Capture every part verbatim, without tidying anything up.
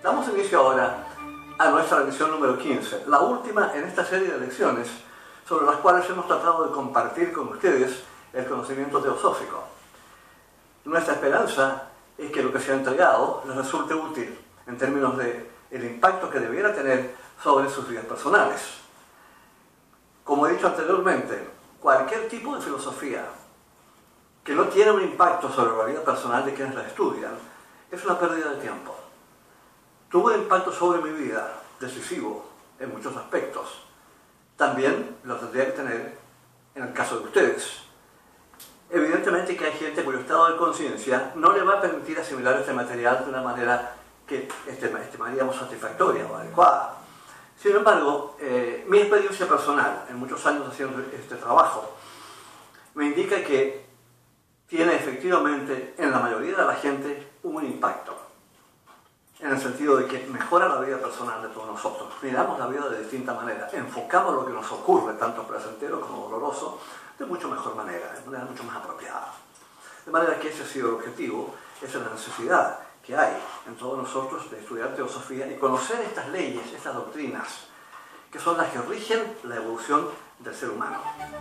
Damos inicio ahora a nuestra lección número quince, la última en esta serie de lecciones sobre las cuales hemos tratado de compartir con ustedes el conocimiento teosófico. Nuestra esperanza es que lo que se ha entregado les resulte útil en términos de el impacto que debiera tener sobre sus vidas personales. Como he dicho anteriormente, cualquier tipo de filosofía que no tiene un impacto sobre la vida personal de quienes la estudian es una pérdida de tiempo. Tuvo un impacto sobre mi vida decisivo en muchos aspectos. También lo tendría que tener en el caso de ustedes. Evidentemente que hay gente cuyo estado de conciencia no le va a permitir asimilar este material de una manera que estimaríamos satisfactoria o adecuada. Sin embargo, eh, mi experiencia personal en muchos años haciendo este trabajo me indica que tiene efectivamente en la mayoría de la gente un impacto, en el sentido de que mejora la vida personal de todos nosotros. Miramos la vida de distinta manera, enfocamos lo que nos ocurre, tanto placentero como doloroso, de mucho mejor manera, de manera mucho más apropiada. De manera que ese ha sido el objetivo, esa es la necesidad que hay en todos nosotros de estudiar teosofía y conocer estas leyes, estas doctrinas, que son las que rigen la evolución del ser humano.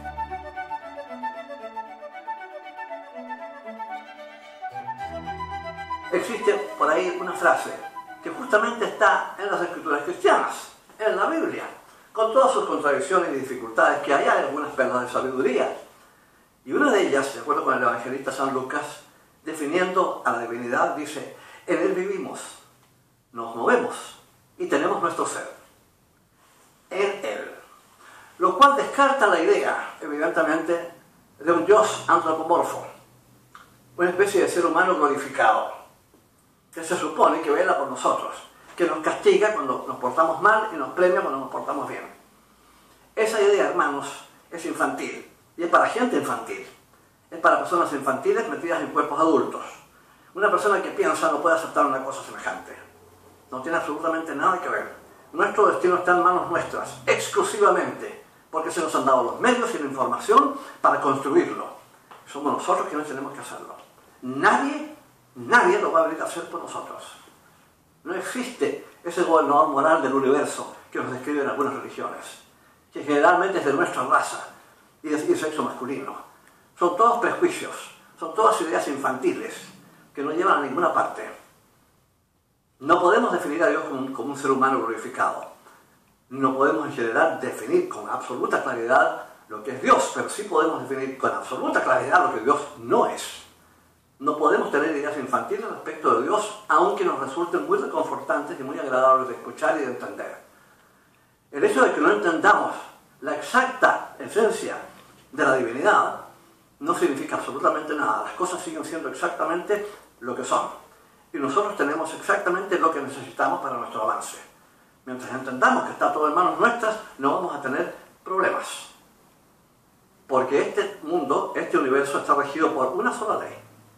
Existe por ahí una frase que justamente está en las escrituras cristianas, en la Biblia, con todas sus contradicciones y dificultades que hay, hay algunas perlas de sabiduría. Y una de ellas, de acuerdo con el evangelista San Lucas, definiendo a la divinidad, dice: en Él vivimos, nos movemos y tenemos nuestro ser. En Él. Lo cual descarta la idea, evidentemente, de un Dios antropomorfo, una especie de ser humano glorificado, que se supone que vela por nosotros, que nos castiga cuando nos portamos mal y nos premia cuando nos portamos bien. Esa idea, hermanos, es infantil, y es para gente infantil. Es para personas infantiles metidas en cuerpos adultos. Una persona que piensa no puede aceptar una cosa semejante. No tiene absolutamente nada que ver. Nuestro destino está en manos nuestras, exclusivamente, porque se nos han dado los medios y la información para construirlo. Somos nosotros quienes tenemos que hacerlo. Nadie, nadie lo va a venir a hacer por nosotros. No existe ese gobernador moral del universo que nos describen algunas religiones, que generalmente es de nuestra raza y de sexo masculino. Son todos prejuicios, son todas ideas infantiles que no llevan a ninguna parte. No podemos definir a Dios como un, como un ser humano glorificado. No podemos en general definir con absoluta claridad lo que es Dios, pero sí podemos definir con absoluta claridad lo que Dios no es. No podemos tener ideas infantiles respecto de Dios, aunque nos resulten muy reconfortantes y muy agradables de escuchar y de entender. El hecho de que no entendamos la exacta esencia de la divinidad no significa absolutamente nada. Las cosas siguen siendo exactamente lo que son. Y nosotros tenemos exactamente lo que necesitamos para nuestro avance. Mientras entendamos que está todo en manos nuestras, no vamos a tener problemas. Porque este mundo, este universo está regido por una sola ley.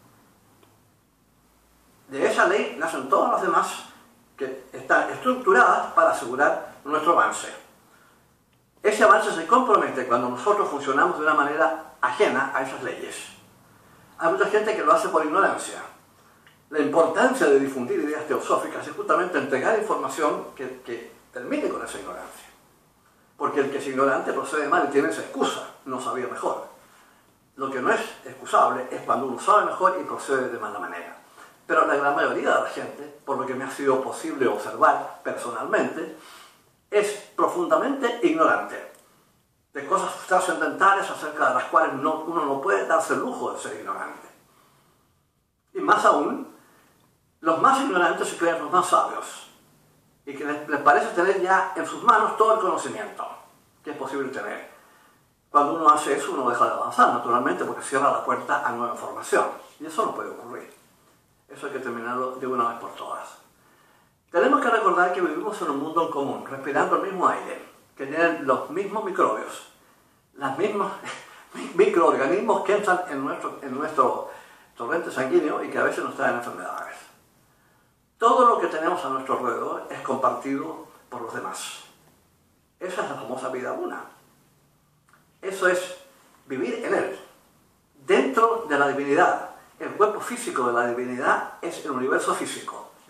De esa ley nacen todas las demás que están estructuradas para asegurar nuestro avance. Ese avance se compromete cuando nosotros funcionamos de una manera ajena a esas leyes. Hay mucha gente que lo hace por ignorancia. La importancia de difundir ideas teosóficas es justamente entregar información que, que termine con esa ignorancia. Porque el que es ignorante procede mal y tiene esa excusa, no sabía mejor. Lo que no es excusable es cuando uno sabe mejor y procede de mala manera. Pero la gran mayoría de la gente, por lo que me ha sido posible observar personalmente, es profundamente ignorante de cosas trascendentales acerca de las cuales no, uno no puede darse el lujo de ser ignorante. Y más aún, los más ignorantes se creen los más sabios y que les, les parece tener ya en sus manos todo el conocimiento que es posible tener. Cuando uno hace eso, uno deja de avanzar, naturalmente, porque cierra la puerta a nueva información. Y eso no puede ocurrir. Eso hay que terminarlo de una vez por todas. Tenemos que recordar que vivimos en un mundo en común, respirando el mismo aire, que tienen los mismos microbios, los mismos microorganismos que entran en nuestro, en nuestro torrente sanguíneo y que a veces nos traen enfermedades. Todo lo que tenemos a nuestro alrededor es compartido por los demás. Esa es la famosa vida una. Eso es vivir en Él, dentro de la divinidad. El cuerpo físico de la divinidad es el universo físico.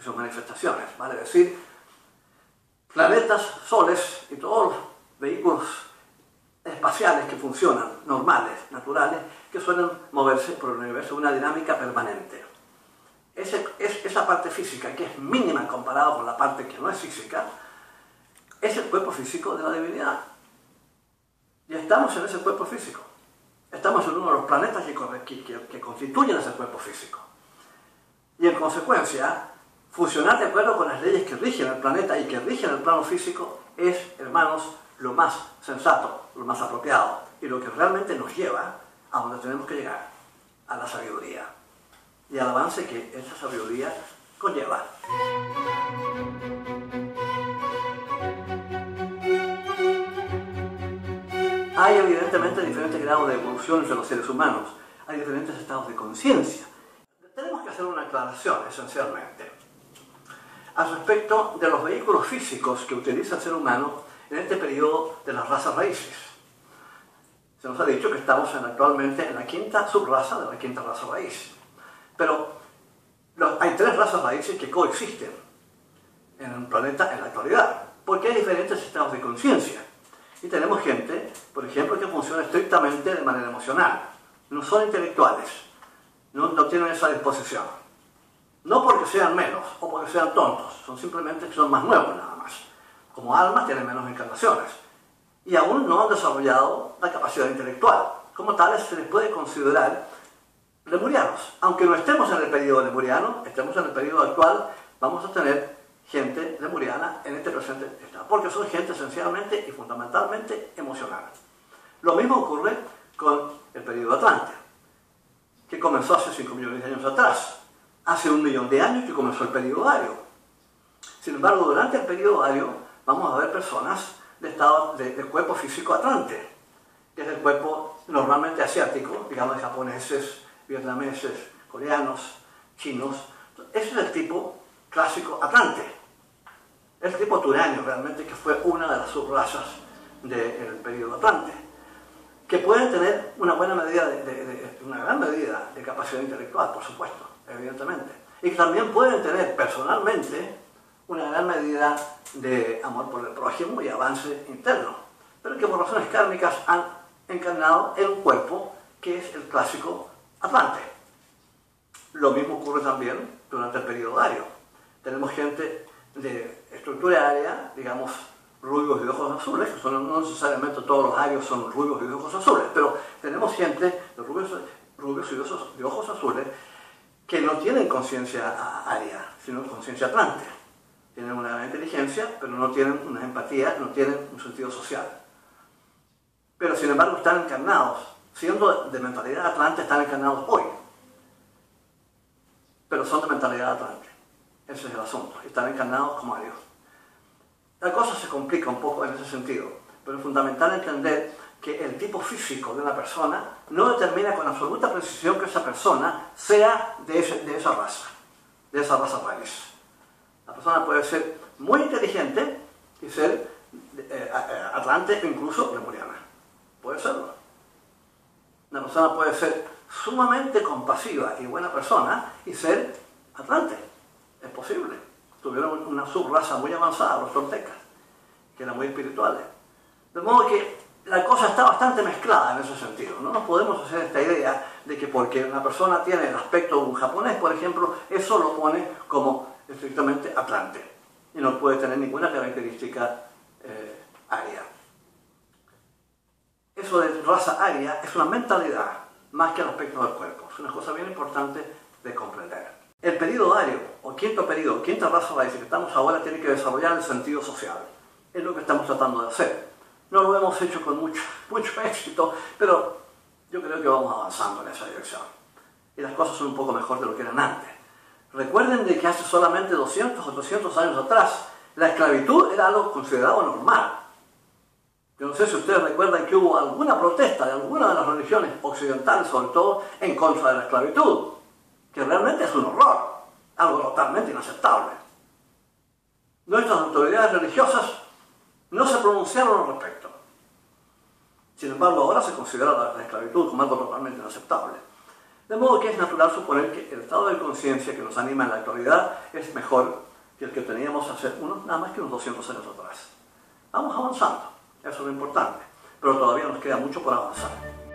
sus manifestaciones, vale decir, planetas, soles y todos los vehículos espaciales que funcionan, normales, naturales, que suelen moverse por el universo de una dinámica permanente. Ese, es, esa parte física, que es mínima comparada con la parte que no es física, es el cuerpo físico de la divinidad. Y estamos en ese cuerpo físico. Estamos en uno de los planetas que, que, que, que constituyen ese cuerpo físico. Y en consecuencia, funcionar de acuerdo con las leyes que rigen el planeta y que rigen el plano físico es, hermanos, lo más sensato, lo más apropiado y lo que realmente nos lleva a donde tenemos que llegar, a la sabiduría y al avance que esa sabiduría conlleva. Hay evidentemente diferentes grados de evolución entre los seres humanos, hay diferentes estados de conciencia. Tenemos que hacer una aclaración esencialmente al respecto de los vehículos físicos que utiliza el ser humano en este periodo de las razas raíces. Se nos ha dicho que estamos en, actualmente en la quinta subraza de la quinta raza raíz. Pero los, hay tres razas raíces que coexisten en el planeta en la actualidad, porque hay diferentes estados de conciencia. Y tenemos gente, por ejemplo, que funciona estrictamente de manera emocional. No son intelectuales, no, no tienen esa disposición. No porque sean menos o porque sean tontos, son simplemente que son más nuevos nada más. Como almas tienen menos encarnaciones y aún no han desarrollado la capacidad intelectual. Como tales se les puede considerar lemurianos. Aunque no estemos en el periodo lemuriano, estemos en el periodo actual, vamos a tener gente lemuriana en este presente estado, porque son gente esencialmente y fundamentalmente emocional. Lo mismo ocurre con el periodo Atlante, que comenzó hace cinco millones de años atrás. Hace un millón de años que comenzó el periodo Ario. Sin embargo, durante el periodo Ario vamos a ver personas de, estado, de, de cuerpo físico Atlante, que es el cuerpo normalmente asiático, digamos de japoneses, vietnameses, coreanos, chinos. Ese es el tipo clásico Atlante. Es el tipo turaño realmente, que fue una de las subrazas del periodo Atlante, que pueden tener una buena medida, de, de, de, una gran medida de capacidad intelectual, por supuesto, evidentemente, y que también pueden tener personalmente una gran medida de amor por el prójimo y avance interno, pero que por razones kármicas han encarnado en un cuerpo que es el clásico Atlante. Lo mismo ocurre también durante el periodo Ario. Tenemos gente de estructura aria, digamos, rubios y de ojos azules, que son, no necesariamente todos los arios son rubios y de ojos azules, pero tenemos gente de rubios, rubios y de ojos, de ojos azules que no tienen conciencia aria, sino conciencia atlante. Tienen una gran inteligencia, pero no tienen una empatía, no tienen un sentido social. Pero sin embargo están encarnados, siendo de mentalidad atlante, están encarnados hoy. Pero son de mentalidad atlante. Ese es el asunto. Están encarnados como arios. La cosa se complica un poco en ese sentido, pero es fundamental entender que el tipo físico de una persona no determina con absoluta precisión que esa persona sea de, ese, de esa raza, de esa raza raíz. La persona puede ser muy inteligente y ser eh, atlante o incluso lemuriana. Puede serlo. Una persona puede ser sumamente compasiva y buena persona y ser atlante. Es posible. Tuvieron una subraza muy avanzada, los toltecas, que eran muy espirituales. De modo que la cosa está bastante mezclada en ese sentido. No nos podemos hacer esta idea de que porque una persona tiene el aspecto de un japonés, por ejemplo, eso lo pone como estrictamente atlante y no puede tener ninguna característica eh, aria. Eso de raza aria es una mentalidad más que el aspecto del cuerpo. Es una cosa bien importante de comprender. El periodo ario, o quinto periodo, quinta raza raíz que estamos ahora, tiene que desarrollar el sentido social. Es lo que estamos tratando de hacer. No lo hemos hecho con mucho, mucho éxito, pero yo creo que vamos avanzando en esa dirección. Y las cosas son un poco mejor de lo que eran antes. Recuerden de que hace solamente doscientos o trescientos años atrás, la esclavitud era algo considerado normal. Yo no sé si ustedes recuerdan que hubo alguna protesta de alguna de las religiones occidentales, sobre todo, en contra de la esclavitud, que realmente es un horror, algo totalmente inaceptable. Nuestras autoridades religiosas no se pronunciaron al respecto. Sin embargo, ahora se considera la, la esclavitud como algo totalmente inaceptable. De modo que es natural suponer que el estado de conciencia que nos anima en la actualidad es mejor que el que teníamos hace unos, nada más que unos doscientos años atrás. Vamos avanzando, eso es lo importante, pero todavía nos queda mucho por avanzar.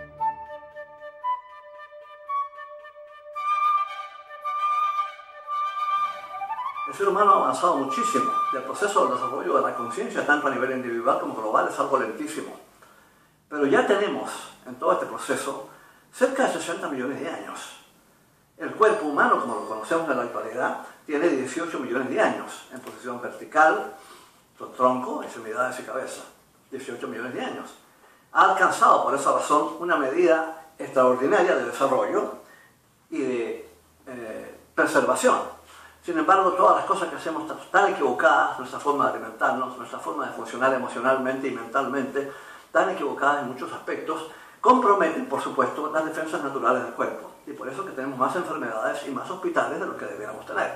El ser humano ha avanzado muchísimo y el proceso del desarrollo de la conciencia, tanto a nivel individual como global, es algo lentísimo. Pero ya tenemos en todo este proceso cerca de sesenta millones de años. El cuerpo humano, como lo conocemos en la actualidad, tiene dieciocho millones de años en posición vertical, tronco, extremidades y cabeza. dieciocho millones de años. Ha alcanzado, por esa razón, una medida extraordinaria de desarrollo y de eh, preservación. Sin embargo, todas las cosas que hacemos están tan equivocadas, nuestra forma de alimentarnos, nuestra forma de funcionar emocionalmente y mentalmente, tan equivocadas en muchos aspectos, comprometen, por supuesto, las defensas naturales del cuerpo. Y por eso que tenemos más enfermedades y más hospitales de lo que deberíamos tener.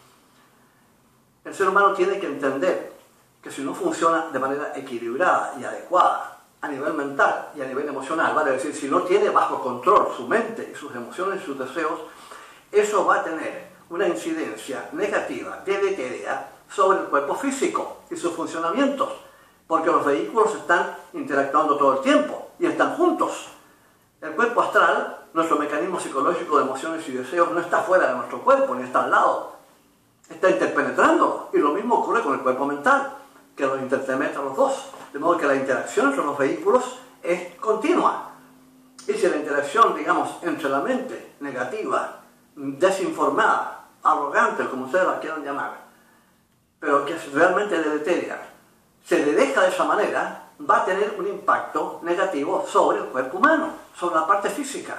El ser humano tiene que entender que si no funciona de manera equilibrada y adecuada a nivel mental y a nivel emocional, vale decir, si no tiene bajo control su mente y sus emociones y sus deseos, eso va a tener una incidencia negativa, deletérea, sobre el cuerpo físico y sus funcionamientos, porque los vehículos están interactuando todo el tiempo y están juntos. El cuerpo astral, nuestro mecanismo psicológico de emociones y deseos, no está fuera de nuestro cuerpo, ni está al lado, está interpenetrándolo. Y lo mismo ocurre con el cuerpo mental, que los interpenetra los dos, de modo que la interacción entre los vehículos es continua. Y si la interacción, digamos, entre la mente negativa, desinformada, arrogante, como ustedes la quieran llamar, pero que es realmente deleteria, se le deja de esa manera, va a tener un impacto negativo sobre el cuerpo humano, sobre la parte física.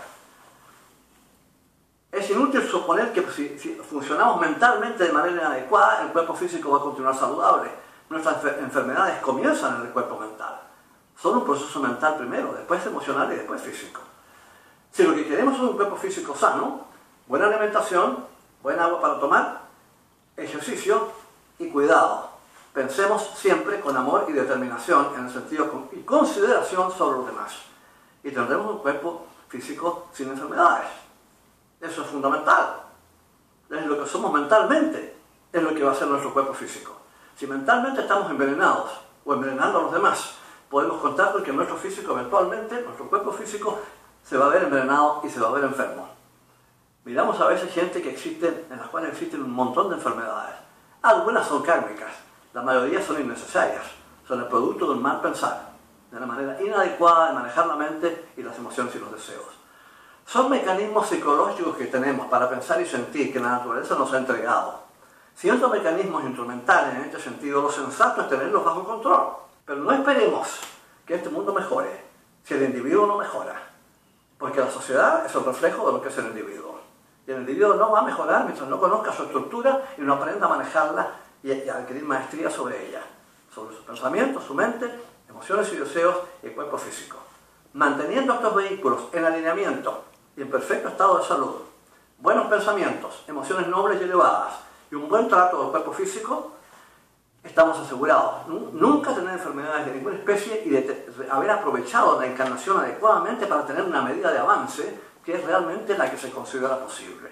Es inútil suponer que si, si funcionamos mentalmente de manera adecuada, el cuerpo físico va a continuar saludable. Nuestras enfermedades comienzan en el cuerpo mental. Son un proceso mental primero, después emocional y después físico. Si lo que queremos es un cuerpo físico sano, buena alimentación, buena agua para tomar, ejercicio y cuidado. Pensemos siempre con amor y determinación en el sentido y consideración sobre los demás. Y tendremos un cuerpo físico sin enfermedades. Eso es fundamental. Es lo que somos mentalmente, es lo que va a ser nuestro cuerpo físico. Si mentalmente estamos envenenados o envenenando a los demás, podemos contar con que nuestro físico eventualmente, nuestro cuerpo físico, se va a ver envenenado y se va a ver enfermo. Miramos a veces gente que existe, en las cuales existen un montón de enfermedades. Algunas son kármicas, la mayoría son innecesarias, son el producto de un mal pensar, de una manera inadecuada de manejar la mente y las emociones y los deseos. Son mecanismos psicológicos que tenemos para pensar y sentir que la naturaleza nos ha entregado. Siendo mecanismos instrumentales en este sentido, lo sensato es tenerlos bajo control. Pero no esperemos que este mundo mejore si el individuo no mejora, porque la sociedad es el reflejo de lo que es el individuo. Y el individuo no va a mejorar mientras no conozca su estructura y no aprenda a manejarla y a adquirir maestría sobre ella, sobre sus pensamientos, su mente, emociones y deseos y el cuerpo físico. Manteniendo estos vehículos en alineamiento y en perfecto estado de salud, buenos pensamientos, emociones nobles y elevadas y un buen trato del cuerpo físico, estamos asegurados. Nunca tener enfermedades de ninguna especie y de haber aprovechado la encarnación adecuadamente para tener una medida de avance que es realmente la que se considera posible.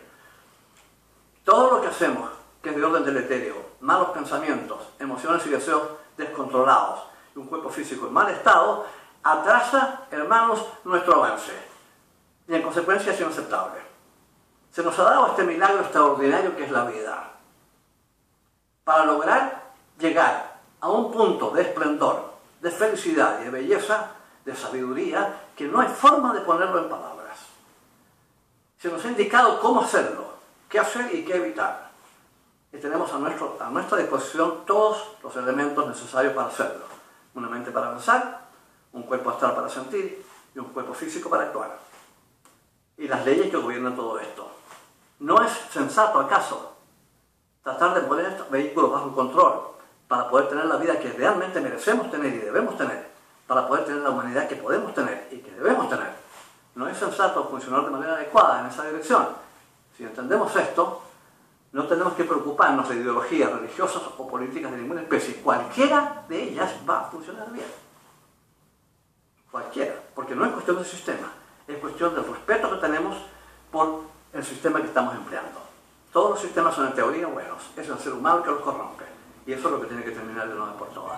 Todo lo que hacemos, que es de orden deleterio, malos pensamientos, emociones y deseos descontrolados y un cuerpo físico en mal estado, atrasa, hermanos, nuestro avance. Y en consecuencia es inaceptable. Se nos ha dado este milagro extraordinario que es la vida, para lograr llegar a un punto de esplendor, de felicidad y de belleza, de sabiduría, que no hay forma de ponerlo en palabras. Se nos ha indicado cómo hacerlo, qué hacer y qué evitar. Y tenemos a, nuestro, a nuestra disposición todos los elementos necesarios para hacerlo. Una mente para avanzar, un cuerpo astral para sentir y un cuerpo físico para actuar. Y las leyes que gobiernan todo esto. ¿No es sensato acaso tratar de poner estos vehículos bajo control para poder tener la vida que realmente merecemos tener y debemos tener, para poder tener la humanidad que podemos tener y que debemos tener? No es sensato funcionar de manera adecuada en esa dirección. Si entendemos esto, no tenemos que preocuparnos de ideologías religiosas o políticas de ninguna especie. Cualquiera de ellas va a funcionar bien. Cualquiera. Porque no es cuestión del sistema. Es cuestión del respeto que tenemos por el sistema que estamos empleando. Todos los sistemas son en teoría buenos, es el ser humano que los corrompe, y eso es lo que tiene que terminar de una vez por todas.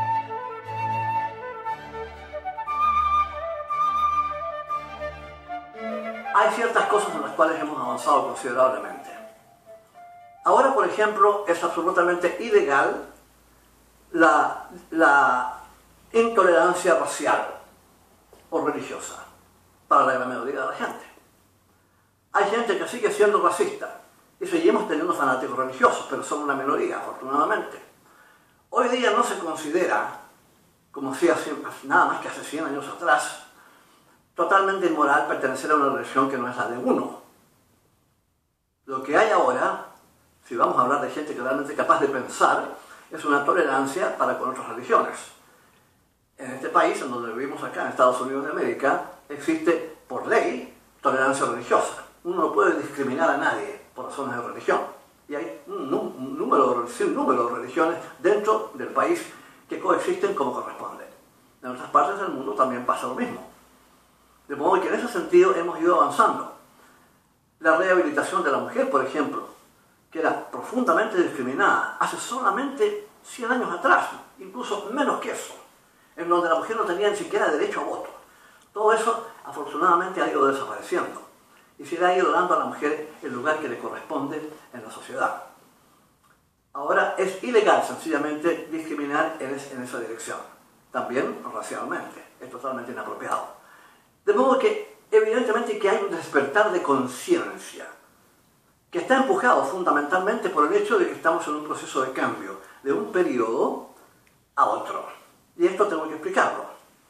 Hay ciertas cosas en las cuales hemos avanzado considerablemente. Ahora, por ejemplo, es absolutamente ilegal la, la intolerancia racial o religiosa para la gran mayoría de la gente. Hay gente que sigue siendo racista y seguimos teniendo fanáticos religiosos, pero son una minoría, afortunadamente. Hoy día no se considera, como si hace nada más que hace cien años atrás, totalmente inmoral pertenecer a una religión que no es la de uno. Lo que hay ahora, si vamos a hablar de gente que realmente es capaz de pensar, es una tolerancia para con otras religiones. En este país, en donde vivimos acá, en Estados Unidos de América, existe por ley tolerancia religiosa. Uno no puede discriminar a nadie por razones de religión. Y hay un, un, número, un número de religiones dentro del país que coexisten como corresponde. En otras partes del mundo también pasa lo mismo. De modo que en ese sentido hemos ido avanzando. La rehabilitación de la mujer, por ejemplo, que era profundamente discriminada hace solamente cien años atrás, incluso menos que eso, en donde la mujer no tenía ni siquiera derecho a voto. Todo eso, afortunadamente, ha ido desapareciendo y se le ha ido dando a la mujer el lugar que le corresponde en la sociedad. Ahora es ilegal, sencillamente, discriminar en, es, en esa dirección. También racialmente, es totalmente inapropiado. De modo que, evidentemente, que hay un despertar de conciencia que está empujado fundamentalmente por el hecho de que estamos en un proceso de cambio de un periodo a otro. Y esto tengo que explicarlo.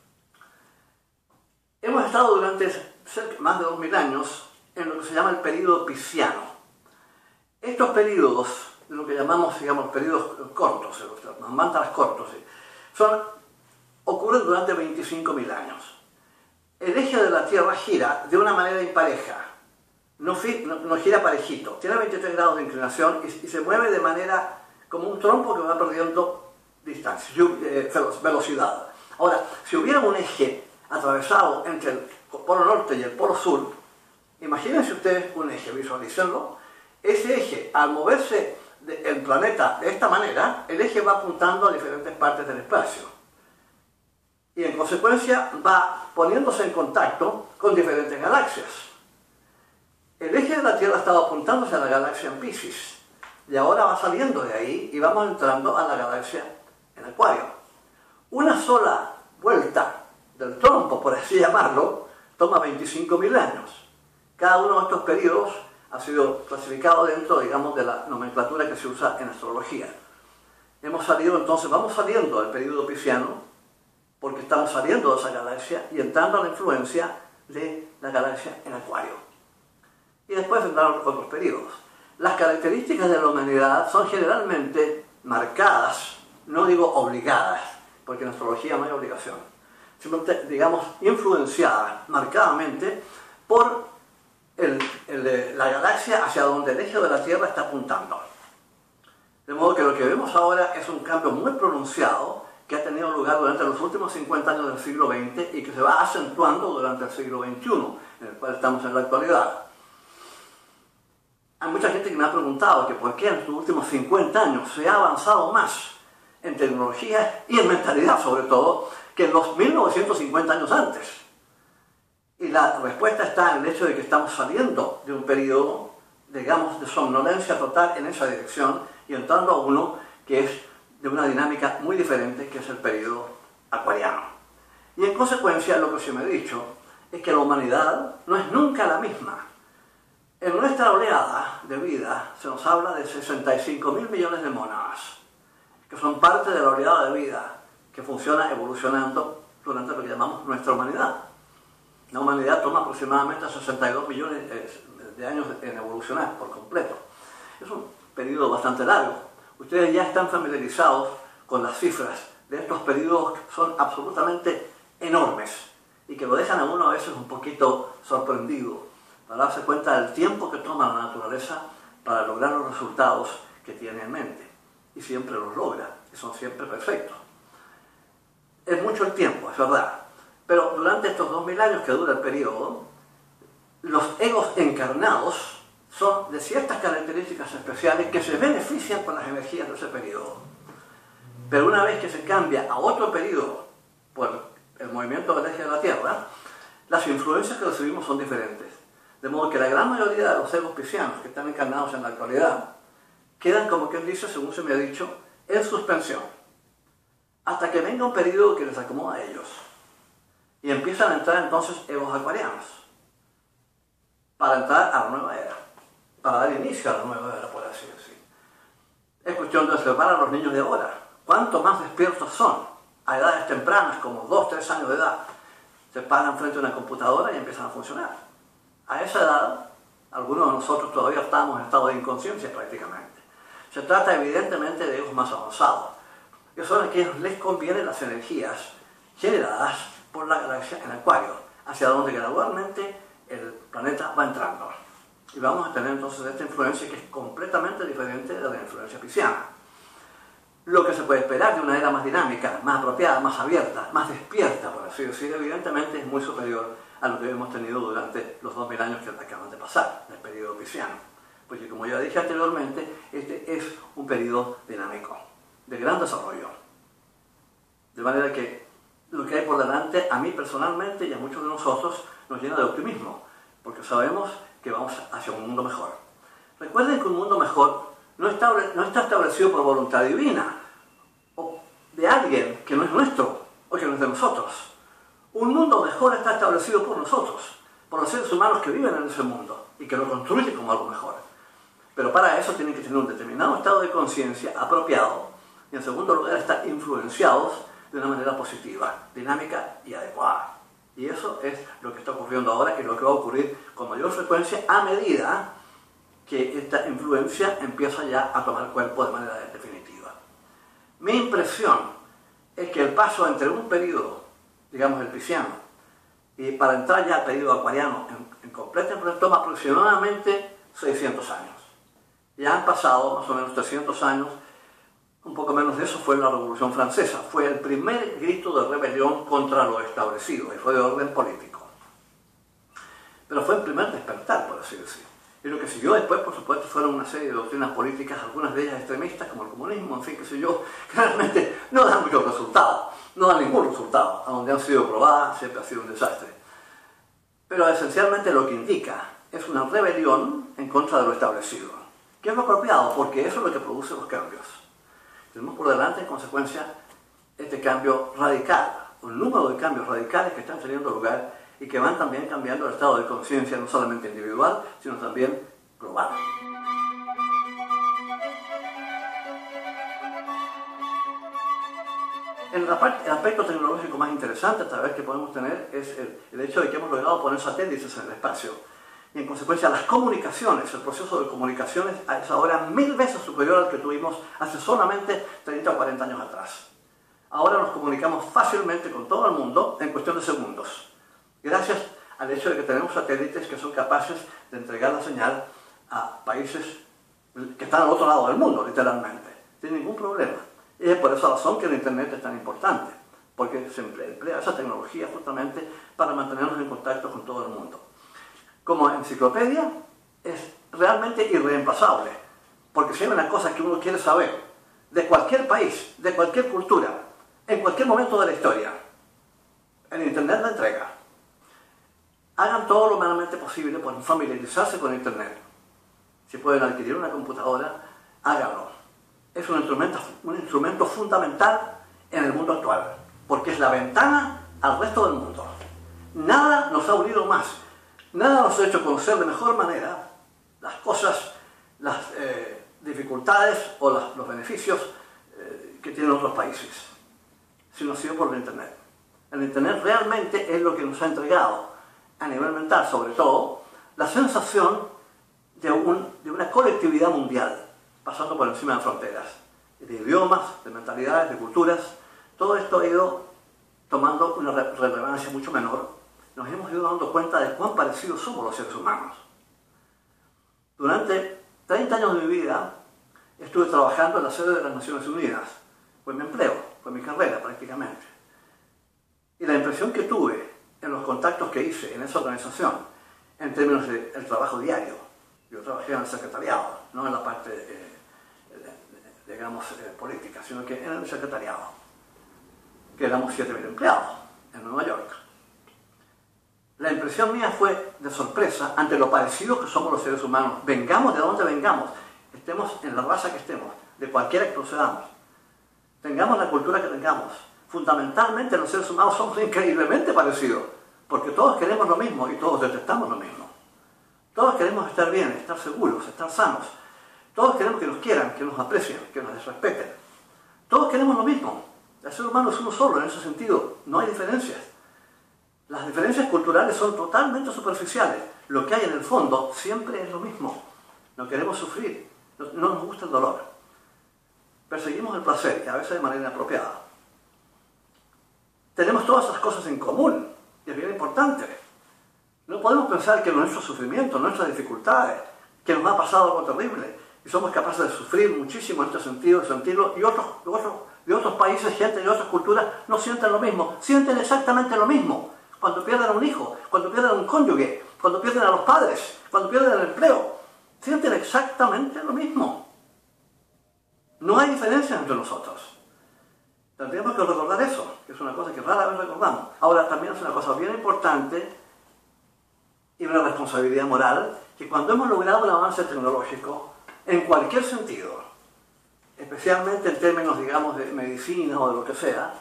Hemos estado durante cerca, más de dos mil años en lo que se llama el período pisciano. Estos periodos, lo que llamamos, digamos, periodos cortos, los mantras cortos, son, ocurren durante veinticinco mil años. El eje de la Tierra gira de una manera impareja, no, no, no gira parejito, tiene veintitrés grados de inclinación y, y se mueve de manera como un trompo que va perdiendo distancia, eh, velocidad. Ahora, si hubiera un eje atravesado entre el polo norte y el polo sur, imagínense ustedes un eje, visualícenlo, ese eje, al moverse de, el planeta de esta manera, el eje va apuntando a diferentes partes del espacio. Y en consecuencia va poniéndose en contacto con diferentes galaxias. El eje de la Tierra estaba apuntándose a la galaxia en Piscis y ahora va saliendo de ahí y vamos entrando a la galaxia en Acuario. Una sola vuelta del trompo, por así llamarlo, toma veinticinco mil años. Cada uno de estos periodos ha sido clasificado dentro, digamos, de la nomenclatura que se usa en astrología. Hemos salido entonces, vamos saliendo del periodo pisciano, porque estamos saliendo de esa galaxia y entrando a la influencia de la galaxia en Acuario. Y después vendrán otros periodos. Las características de la humanidad son generalmente marcadas, no digo obligadas, porque en astrología no hay obligación, simplemente, digamos, influenciadas marcadamente por el, el, la galaxia hacia donde el eje de la Tierra está apuntando. De modo que lo que vemos ahora es un cambio muy pronunciado que ha tenido lugar durante los últimos cincuenta años del siglo veinte y que se va acentuando durante el siglo veintiuno, en el cual estamos en la actualidad. Hay mucha gente que me ha preguntado que por qué en los últimos cincuenta años se ha avanzado más en tecnología y en mentalidad, sobre todo, que en los mil novecientos cincuenta años antes. Y la respuesta está en el hecho de que estamos saliendo de un periodo, digamos, de somnolencia total en esa dirección y entrando a uno que es de una dinámica muy diferente, que es el periodo acuariano. Y en consecuencia, lo que se me ha dicho es que la humanidad no es nunca la misma. En nuestra oleada de vida se nos habla de sesenta y cinco mil millones de mónadas, que son parte de la oleada de vida que funciona evolucionando durante lo que llamamos nuestra humanidad. La humanidad toma aproximadamente sesenta y dos millones de años en evolucionar por completo. Es un periodo bastante largo. Ustedes ya están familiarizados con las cifras de estos periodos que son absolutamente enormes y que lo dejan a uno a veces un poquito sorprendido para darse cuenta del tiempo que toma la naturaleza para lograr los resultados que tiene en mente. Y siempre los logra, y son siempre perfectos. Es mucho el tiempo, es verdad, pero durante estos dos mil años que dura el periodo, los egos encarnados son de ciertas características especiales que se benefician con las energías de ese periodo. Pero una vez que se cambia a otro periodo por el movimiento del eje de la Tierra, las influencias que recibimos son diferentes. De modo que la gran mayoría de los egos piscianos que están encarnados en la actualidad quedan, como quien dice, según se me ha dicho, en suspensión, hasta que venga un periodo que les acomoda a ellos. Y empiezan a entrar entonces egos acuarianos, para entrar a la nueva era, para dar inicio a la nueva era, por así decir. Es cuestión de observar a los niños de ahora. Cuanto más despiertos son, a edades tempranas, como dos, tres años de edad, se paran frente a una computadora y empiezan a funcionar. A esa edad, algunos de nosotros todavía estamos en estado de inconsciencia prácticamente. Se trata evidentemente de egos más avanzados, que son a quienes les convienen las energías generadas por la galaxia en Acuario, hacia donde gradualmente el planeta va entrando. Y vamos a tener entonces esta influencia que es completamente diferente de la influencia pisciana. Lo que se puede esperar de una era más dinámica, más apropiada, más abierta, más despierta, por así decir, evidentemente es muy superior a lo que hemos tenido durante los dos mil años que acaban de pasar, del periodo pisciano. Porque como ya dije anteriormente, este es un periodo dinámico, de gran desarrollo. De manera que lo que hay por delante, a mí personalmente y a muchos de nosotros, nos llena de optimismo, porque sabemos que vamos hacia un mundo mejor. Recuerden que un mundo mejor no está, no está establecido por voluntad divina, o de alguien que no es nuestro, o que no es de nosotros. Un mundo mejor está establecido por nosotros, por los seres humanos que viven en ese mundo, y que lo construyen como algo mejor. Pero para eso tienen que tener un determinado estado de conciencia apropiado, y en segundo lugar estar influenciados de una manera positiva, dinámica y adecuada. Y eso es lo que está ocurriendo ahora, que es lo que va a ocurrir con mayor frecuencia a medida que esta influencia empieza ya a tomar cuerpo de manera definitiva. Mi impresión es que el paso entre un periodo, digamos el pisciano, y para entrar ya al periodo acuariano en, en completa toma aproximadamente seiscientos años. Ya han pasado más o menos trescientos años. Un poco menos de eso fue la Revolución Francesa. Fue el primer grito de rebelión contra lo establecido y fue de orden político. Pero fue el primer despertar, por así decir. Y lo que siguió después, por supuesto, fueron una serie de doctrinas políticas, algunas de ellas extremistas, como el comunismo, en fin, qué sé yo, que realmente no dan muchos resultados, no dan ningún resultado. A donde han sido probadas siempre ha sido un desastre. Pero esencialmente lo que indica es una rebelión en contra de lo establecido, que es lo apropiado, porque eso es lo que produce los cambios. Tenemos por delante, en consecuencia, este cambio radical, un número de cambios radicales que están teniendo lugar y que van también cambiando el estado de conciencia, no solamente individual, sino también global. En la parte, el aspecto tecnológico más interesante, tal vez que podemos tener, es el, el hecho de que hemos logrado poner satélites en el espacio. Y en consecuencia las comunicaciones, el proceso de comunicaciones es ahora mil veces superior al que tuvimos hace solamente treinta o cuarenta años atrás. Ahora nos comunicamos fácilmente con todo el mundo en cuestión de segundos, gracias al hecho de que tenemos satélites que son capaces de entregar la señal a países que están al otro lado del mundo, literalmente, sin ningún problema. Y es por esa razón que el Internet es tan importante, porque se emplea esa tecnología justamente para mantenernos en contacto con todo el mundo. Como enciclopedia es realmente irreemplazable, porque si hay una cosa que uno quiere saber de cualquier país, de cualquier cultura, en cualquier momento de la historia, el Internet la entrega. Hagan todo lo humanamente posible por familiarizarse con Internet. Si pueden adquirir una computadora, háganlo. Es un instrumento, un instrumento fundamental en el mundo actual, porque es la ventana al resto del mundo. Nada nos ha unido más. Nada nos ha hecho conocer de mejor manera las cosas, las eh, dificultades o las, los beneficios eh, que tienen otros países, sino ha sido por el Internet. El Internet realmente es lo que nos ha entregado, a nivel mental sobre todo, la sensación de, un, de una colectividad mundial, pasando por encima de fronteras, de idiomas, de mentalidades, de culturas. Todo esto ha ido tomando una re relevancia mucho menor. Nos hemos ido dando cuenta de cuán parecidos somos los seres humanos. Durante treinta años de mi vida estuve trabajando en la sede de las Naciones Unidas. Fue mi empleo, fue mi carrera prácticamente. Y la impresión que tuve en los contactos que hice en esa organización en términos del trabajo diario. Yo trabajé en el secretariado, no en la parte, eh, de, digamos, eh, política, sino que en el secretariado, que éramos siete mil empleados en Nueva York. La impresión mía fue de sorpresa ante lo parecido que somos los seres humanos. Vengamos de donde vengamos, estemos en la raza que estemos, de cualquiera que procedamos, tengamos la cultura que tengamos. Fundamentalmente los seres humanos somos increíblemente parecidos, porque todos queremos lo mismo y todos detestamos lo mismo. Todos queremos estar bien, estar seguros, estar sanos. Todos queremos que nos quieran, que nos aprecien, que nos respeten. Todos queremos lo mismo. El ser humano es uno solo en ese sentido, no hay diferencias. Las diferencias culturales son totalmente superficiales. Lo que hay en el fondo siempre es lo mismo. No queremos sufrir, no, no nos gusta el dolor. Perseguimos el placer, y a veces de manera inapropiada. Tenemos todas esas cosas en común, y es bien importante. No podemos pensar que nuestro sufrimiento, nuestras dificultades, que nos ha pasado algo terrible, y somos capaces de sufrir muchísimo en este sentido, de sentirlo, y otros, otros, de otros países, gente de otras culturas, no sienten lo mismo, sienten exactamente lo mismo. Cuando pierden a un hijo, cuando pierden a un cónyuge, cuando pierden a los padres, cuando pierden el empleo, sienten exactamente lo mismo. No hay diferencia entre nosotros. Tendríamos que recordar eso, que es una cosa que rara vez recordamos. Ahora, también es una cosa bien importante y una responsabilidad moral, que cuando hemos logrado un avance tecnológico, en cualquier sentido, especialmente en términos, digamos, de medicina o de lo que sea,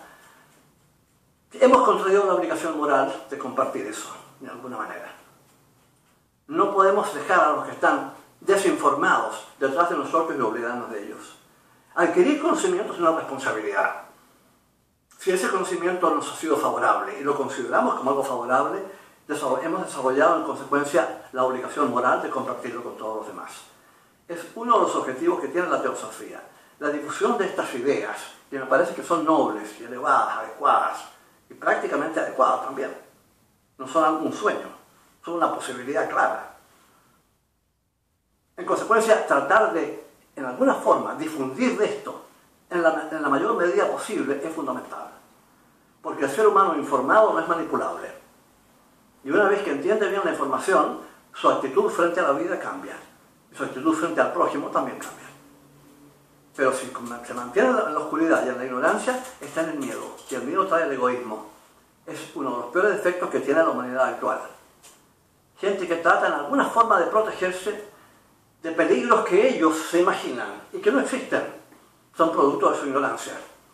hemos contraído la obligación moral de compartir eso, de alguna manera. No podemos dejar a los que están desinformados detrás de nosotros y obligarnos de ellos. Adquirir conocimiento es una responsabilidad. Si ese conocimiento nos ha sido favorable y lo consideramos como algo favorable, hemos desarrollado en consecuencia la obligación moral de compartirlo con todos los demás. Es uno de los objetivos que tiene la teosofía, la difusión de estas ideas, que me parece que son nobles y elevadas, adecuadas, y prácticamente adecuadas también. No son un sueño, son una posibilidad clara. En consecuencia, tratar de, en alguna forma, difundir de esto en la, en la mayor medida posible es fundamental. Porque el ser humano informado no es manipulable. Y una vez que entiende bien la información, su actitud frente a la vida cambia. Y su actitud frente al prójimo también cambia. Pero si se mantiene en la oscuridad y en la ignorancia, está en el miedo. Y el miedo trae el egoísmo. Es uno de los peores defectos que tiene la humanidad actual. Gente que trata en alguna forma de protegerse de peligros que ellos se imaginan y que no existen. Son producto de su ignorancia.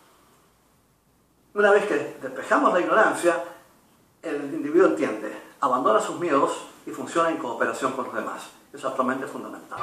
Una vez que despejamos la ignorancia, el individuo entiende, abandona sus miedos y funciona en cooperación con los demás. Es absolutamente fundamental.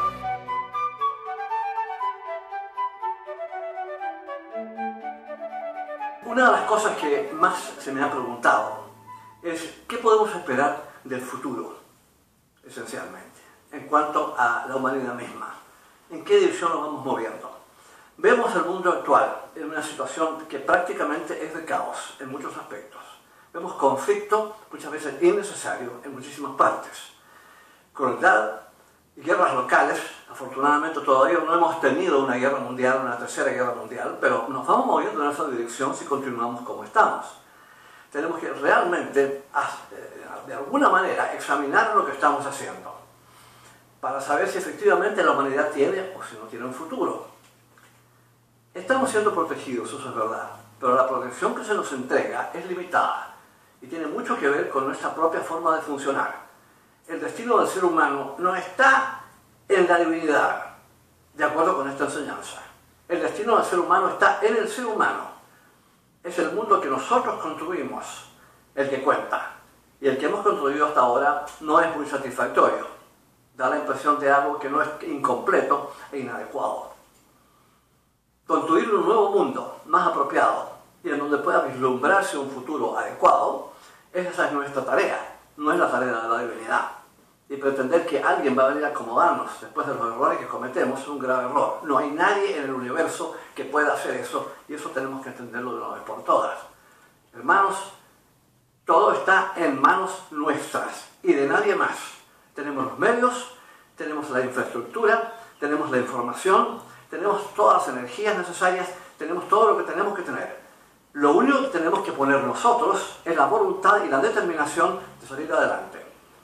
Una de las cosas que más se me ha preguntado es ¿qué podemos esperar del futuro, esencialmente, en cuanto a la humanidad misma? ¿En qué dirección nos vamos moviendo? Vemos el mundo actual en una situación que prácticamente es de caos en muchos aspectos. Vemos conflicto, muchas veces innecesario, en muchísimas partes. Crueldad y guerras locales. Afortunadamente todavía no hemos tenido una guerra mundial, una tercera guerra mundial, pero nos vamos moviendo en esa dirección si continuamos como estamos. Tenemos que realmente, de alguna manera, examinar lo que estamos haciendo para saber si efectivamente la humanidad tiene o si no tiene un futuro. Estamos siendo protegidos, eso es verdad, pero la protección que se nos entrega es limitada y tiene mucho que ver con nuestra propia forma de funcionar. El destino del ser humano no está en la divinidad, de acuerdo con esta enseñanza. El destino del ser humano está en el ser humano. Es el mundo que nosotros construimos el que cuenta. Y el que hemos construido hasta ahora no es muy satisfactorio. Da la impresión de algo que no es incompleto e inadecuado. Construir un nuevo mundo más apropiado y en donde pueda vislumbrarse un futuro adecuado, esa es nuestra tarea, no es la tarea de la divinidad. Y pretender que alguien va a venir a acomodarnos después de los errores que cometemos es un grave error. No hay nadie en el universo que pueda hacer eso, y eso tenemos que entenderlo de una vez por todas. Hermanos, todo está en manos nuestras y de nadie más. Tenemos los medios, tenemos la infraestructura, tenemos la información, tenemos todas las energías necesarias, tenemos todo lo que tenemos que tener. Lo único que tenemos que poner nosotros es la voluntad y la determinación de salir adelante.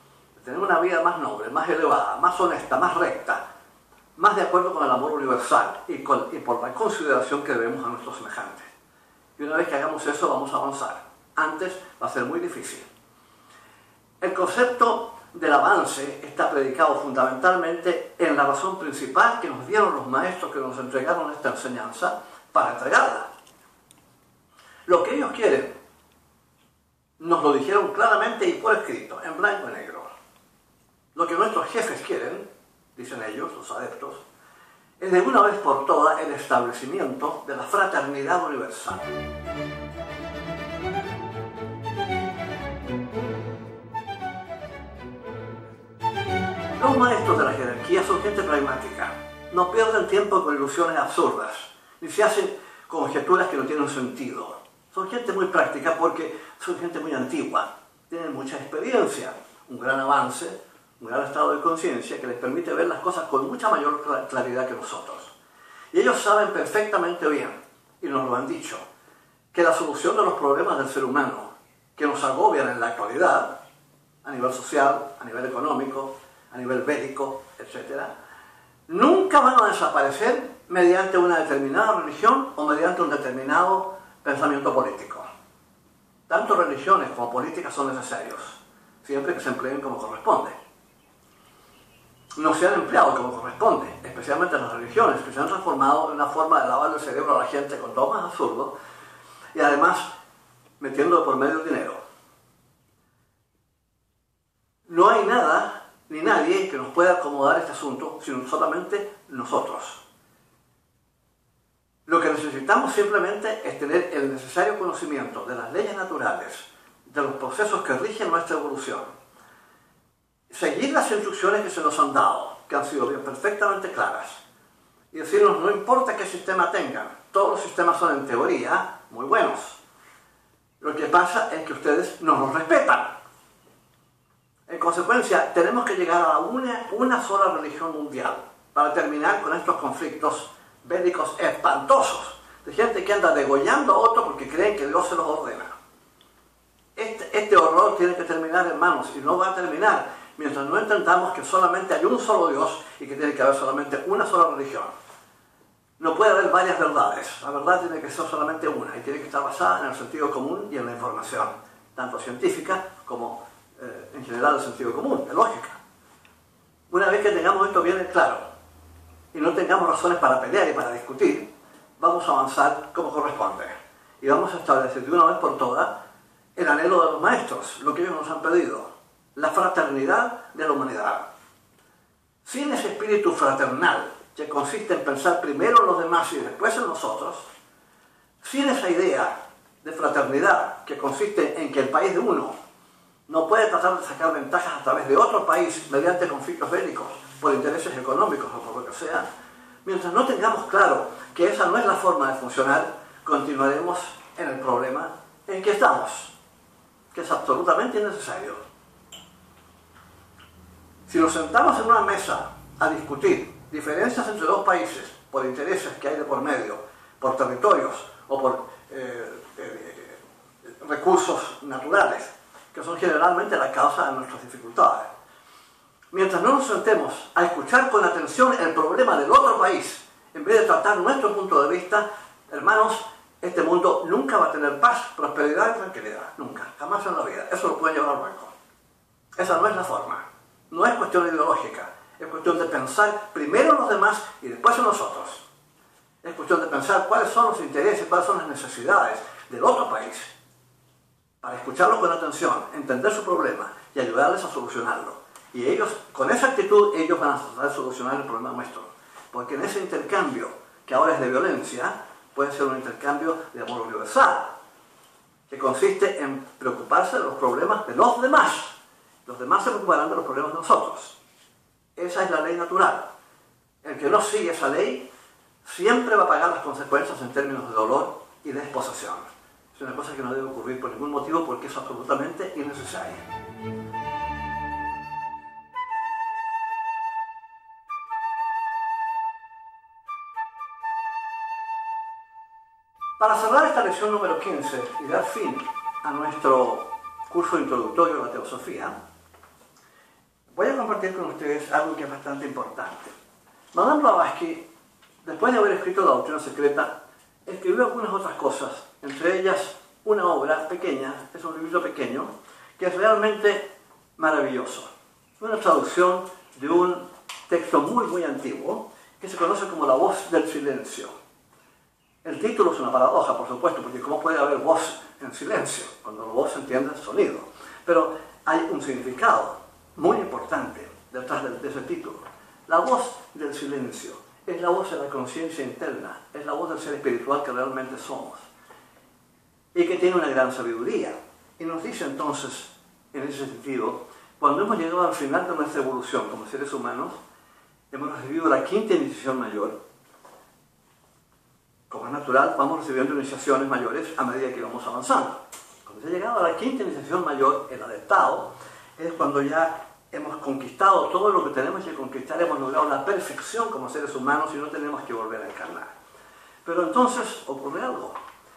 tener una vida más noble, más elevada, más honesta, más recta, más de acuerdo con el amor universal y, con, y por la consideración que debemos a nuestros semejantes. Y una vez que hagamos eso, vamos a avanzar. Antes va a ser muy difícil. El concepto del avance está predicado fundamentalmente en la razón principal que nos dieron los maestros que nos entregaron esta enseñanza para entregarla. Lo que ellos quieren, nos lo dijeron claramente y por escrito, en blanco y negro. Lo que nuestros jefes quieren, dicen ellos, los adeptos, es de una vez por todas el establecimiento de la fraternidad universal. Los maestros de la jerarquía son gente pragmática, no pierden tiempo con ilusiones absurdas, ni se hacen conjeturas que no tienen sentido. Son gente muy práctica porque son gente muy antigua, tienen mucha experiencia, un gran avance, un gran estado de conciencia que les permite ver las cosas con mucha mayor claridad que nosotros. Y ellos saben perfectamente bien, y nos lo han dicho, que la solución de los problemas del ser humano que nos agobian en la actualidad, a nivel social, a nivel económico, a nivel bélico, etcétera, nunca van a desaparecer mediante una determinada religión o mediante un determinado pensamiento político. Tanto religiones como políticas son necesarios, siempre que se empleen como corresponde. No se han empleado como corresponde, especialmente las religiones, que se han transformado en una forma de lavar el cerebro a la gente con todo más absurdo y además metiendo por medio el dinero. No hay nada ni nadie que nos pueda acomodar este asunto, sino solamente nosotros. Lo que necesitamos simplemente es tener el necesario conocimiento de las leyes naturales, de los procesos que rigen nuestra evolución, seguir las instrucciones que se nos han dado, que han sido bien perfectamente claras, y decirnos, no importa qué sistema tengan, todos los sistemas son en teoría muy buenos. Lo que pasa es que ustedes no nos respetan. En consecuencia, tenemos que llegar a una, una sola religión mundial para terminar con estos conflictos bélicos espantosos de gente que anda degollando a otro porque creen que Dios se los ordena. Este, este horror tiene que terminar, hermanos, y no va a terminar mientras no entendamos que solamente hay un solo Dios y que tiene que haber solamente una sola religión. No puede haber varias verdades. La verdad tiene que ser solamente una y tiene que estar basada en el sentido común y en la información, tanto científica como eh, en general el sentido común, de lógica. Una vez que tengamos esto bien claro y no tengamos razones para pelear y para discutir, vamos a avanzar como corresponde. Y vamos a establecer de una vez por todas el anhelo de los maestros, lo que ellos nos han pedido, la fraternidad de la humanidad. Sin ese espíritu fraternal, que consiste en pensar primero en los demás y después en nosotros, sin esa idea de fraternidad, que consiste en que el país de uno no puede tratar de sacar ventajas a través de otro país mediante conflictos bélicos, por intereses económicos o por lo que sea, mientras no tengamos claro que esa no es la forma de funcionar, continuaremos en el problema en que estamos, que es absolutamente innecesario. Si nos sentamos en una mesa a discutir diferencias entre dos países por intereses que hay de por medio, por territorios o por eh, eh, recursos naturales, que son generalmente la causa de nuestras dificultades, mientras no nos sentemos a escuchar con atención el problema del otro país, en vez de tratar nuestro punto de vista, hermanos, este mundo nunca va a tener paz, prosperidad y tranquilidad. Nunca, jamás en la vida. Eso lo pueden llevar al banco. Esa no es la forma. No es cuestión ideológica. Es cuestión de pensar primero en los demás y después en nosotros. Es cuestión de pensar cuáles son los intereses, cuáles son las necesidades del otro país, para escucharlo con atención, entender su problema y ayudarles a solucionarlo. Y ellos, con esa actitud, ellos van a tratar de solucionar el problema nuestro. Porque en ese intercambio, que ahora es de violencia, puede ser un intercambio de amor universal, que consiste en preocuparse de los problemas de los demás. Los demás se preocuparán de los problemas de nosotros. Esa es la ley natural. El que no sigue esa ley siempre va a pagar las consecuencias en términos de dolor y de desposesión. Es una cosa que no debe ocurrir por ningún motivo porque es absolutamente innecesaria. Para cerrar esta lección número quince y dar fin a nuestro curso introductorio a la teosofía, voy a compartir con ustedes algo que es bastante importante. Madame Blavatsky, después de haber escrito La Doctrina Secreta, escribió algunas otras cosas, entre ellas una obra pequeña, es un libro pequeño, que es realmente maravilloso. Una traducción de un texto muy, muy antiguo, que se conoce como La Voz del Silencio. El título es una paradoja, por supuesto, porque ¿cómo puede haber voz en silencio? Cuando la voz se entiende el sonido. Pero hay un significado muy importante detrás de, de ese título. La voz del silencio es la voz de la conciencia interna, es la voz del ser espiritual que realmente somos. Y que tiene una gran sabiduría. Y nos dice entonces, en ese sentido, cuando hemos llegado al final de nuestra evolución como seres humanos, hemos recibido la quinta iniciación mayor. Como es natural, vamos recibiendo iniciaciones mayores a medida que vamos avanzando. Cuando se ha llegado a la quinta iniciación mayor, en la de Tao, es cuando ya hemos conquistado todo lo que tenemos que conquistar, hemos logrado la perfección como seres humanos y no tenemos que volver a encarnar. Pero entonces ocurre algo.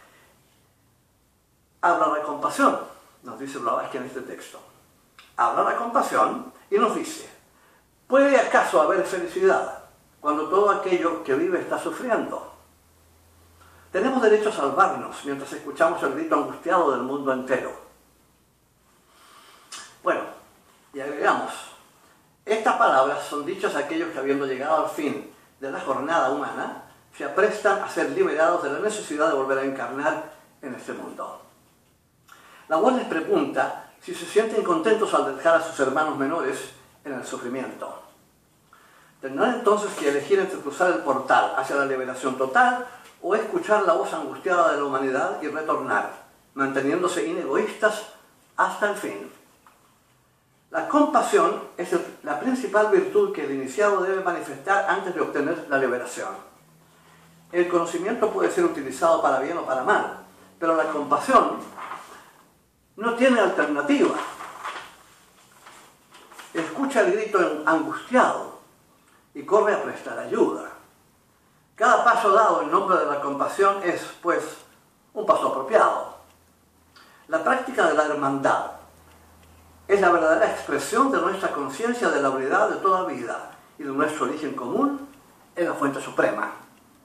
Habla la compasión, nos dice Blavatsky en este texto. Habla la compasión y nos dice, ¿puede acaso haber felicidad cuando todo aquello que vive está sufriendo? Tenemos derecho a salvarnos mientras escuchamos el grito angustiado del mundo entero. Bueno, y agregamos, estas palabras son dichas a aquellos que habiendo llegado al fin de la jornada humana, se aprestan a ser liberados de la necesidad de volver a encarnar en este mundo. La voz les pregunta si se sienten contentos al dejar a sus hermanos menores en el sufrimiento. Tendrán entonces que elegir entre cruzar el portal hacia la liberación total o escuchar la voz angustiada de la humanidad y retornar, manteniéndose inegoístas hasta el fin. La compasión es el, la principal virtud que el iniciado debe manifestar antes de obtener la liberación. El conocimiento puede ser utilizado para bien o para mal, pero la compasión no tiene alternativa. Escucha el grito angustiado y corre a prestar ayuda. Cada paso dado en nombre de la compasión es, pues, un paso apropiado. La práctica de la hermandad es la verdadera expresión de nuestra conciencia de la unidad de toda vida y de nuestro origen común en la fuente suprema.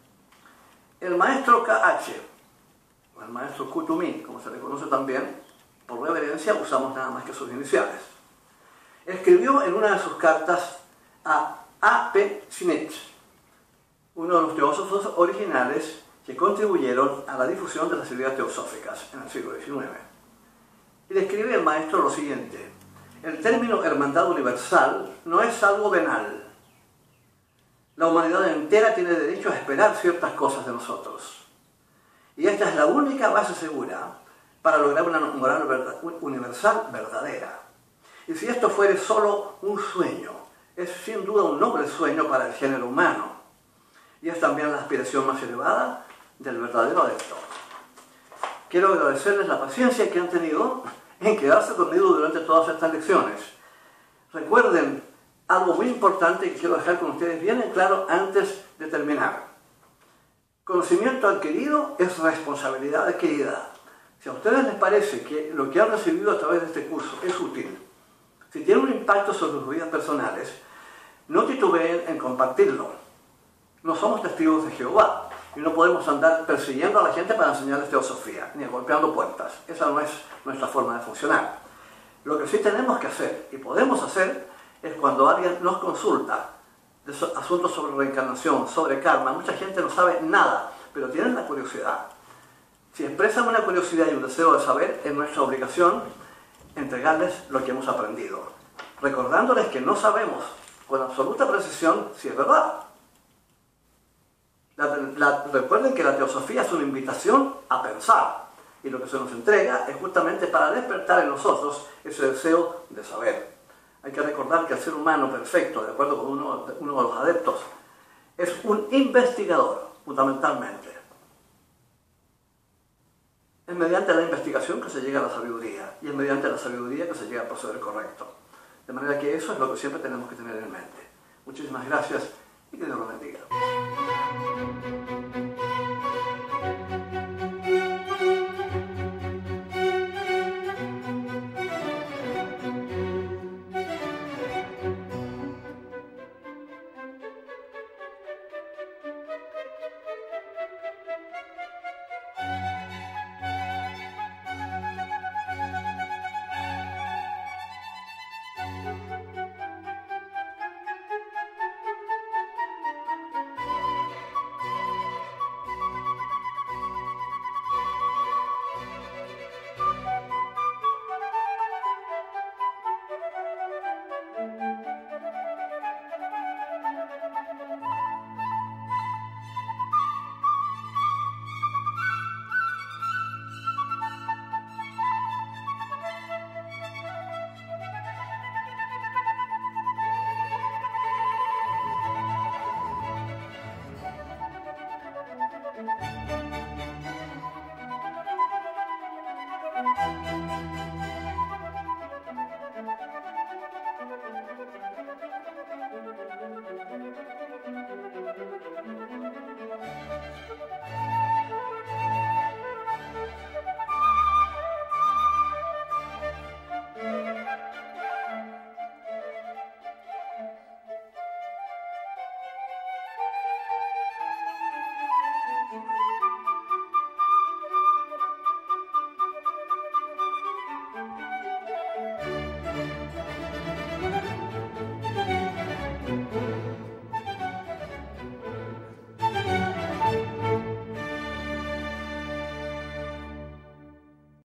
El maestro K H, o el maestro Kuthumi, como se le conoce también, por reverencia usamos nada más que sus iniciales, escribió en una de sus cartas a A P Sinnett, uno de los teósofos originales que contribuyeron a la difusión de las ideas teosóficas en el siglo diecinueve. Y le escribe el maestro lo siguiente: el término hermandad universal no es algo venal. La humanidad entera tiene derecho a esperar ciertas cosas de nosotros. Y esta es la única base segura para lograr una moral verdad, universal verdadera. Y si esto fuere solo un sueño, es sin duda un noble sueño para el género humano. Y es también la aspiración más elevada del verdadero adepto. Quiero agradecerles la paciencia que han tenido en quedarse conmigo durante todas estas lecciones. Recuerden algo muy importante que quiero dejar con ustedes bien en claro antes de terminar. Conocimiento adquirido es responsabilidad adquirida. Si a ustedes les parece que lo que han recibido a través de este curso es útil, si tiene un impacto sobre sus vidas personales, no titubeen en compartirlo. No somos testigos de Jehová y no podemos andar persiguiendo a la gente para enseñarles teosofía, ni golpeando puertas. Esa no es nuestra forma de funcionar. Lo que sí tenemos que hacer y podemos hacer es cuando alguien nos consulta de asuntos sobre reencarnación, sobre karma. Mucha gente no sabe nada, pero tienen la curiosidad. Si expresan una curiosidad y un deseo de saber, es nuestra obligación entregarles lo que hemos aprendido, recordándoles que no sabemos con absoluta precisión si es verdad. La, la, recuerden que la teosofía es una invitación a pensar, y lo que se nos entrega es justamente para despertar en nosotros ese deseo de saber. Hay que recordar que el ser humano perfecto, de acuerdo con uno, uno de los adeptos, es un investigador, fundamentalmente. Es mediante la investigación que se llega a la sabiduría, y es mediante la sabiduría que se llega al proceder correcto. De manera que eso es lo que siempre tenemos que tener en mente. Muchísimas gracias y que Dios los bendiga.